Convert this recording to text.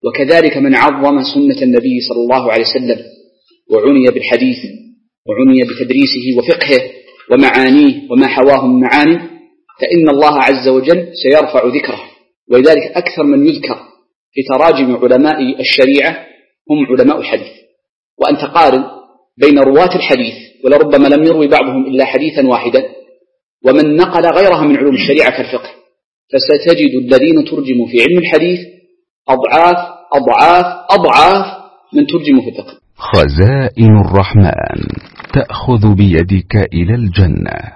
وكذلك من عظم سنة النبي صلى الله عليه وسلم وعني بالحديث وعني بتدريسه وفقهه ومعانيه وما حواه من معاني، فإن الله عز وجل سيرفع ذكره. ولذلك أكثر من يذكر في تراجم علماء الشريعة هم علماء الحديث. وأن تقارن بين رواة الحديث ولربما لم يروي بعضهم إلا حديثا واحدا ومن نقل غيرها من علوم الشريعة كالفقه، فستجد الذين ترجموا في علم الحديث أضعاف أضعاف أضعاف من ترجموا في الفقه. خزائن الرحمن تأخذ بيدك إلى الجنة.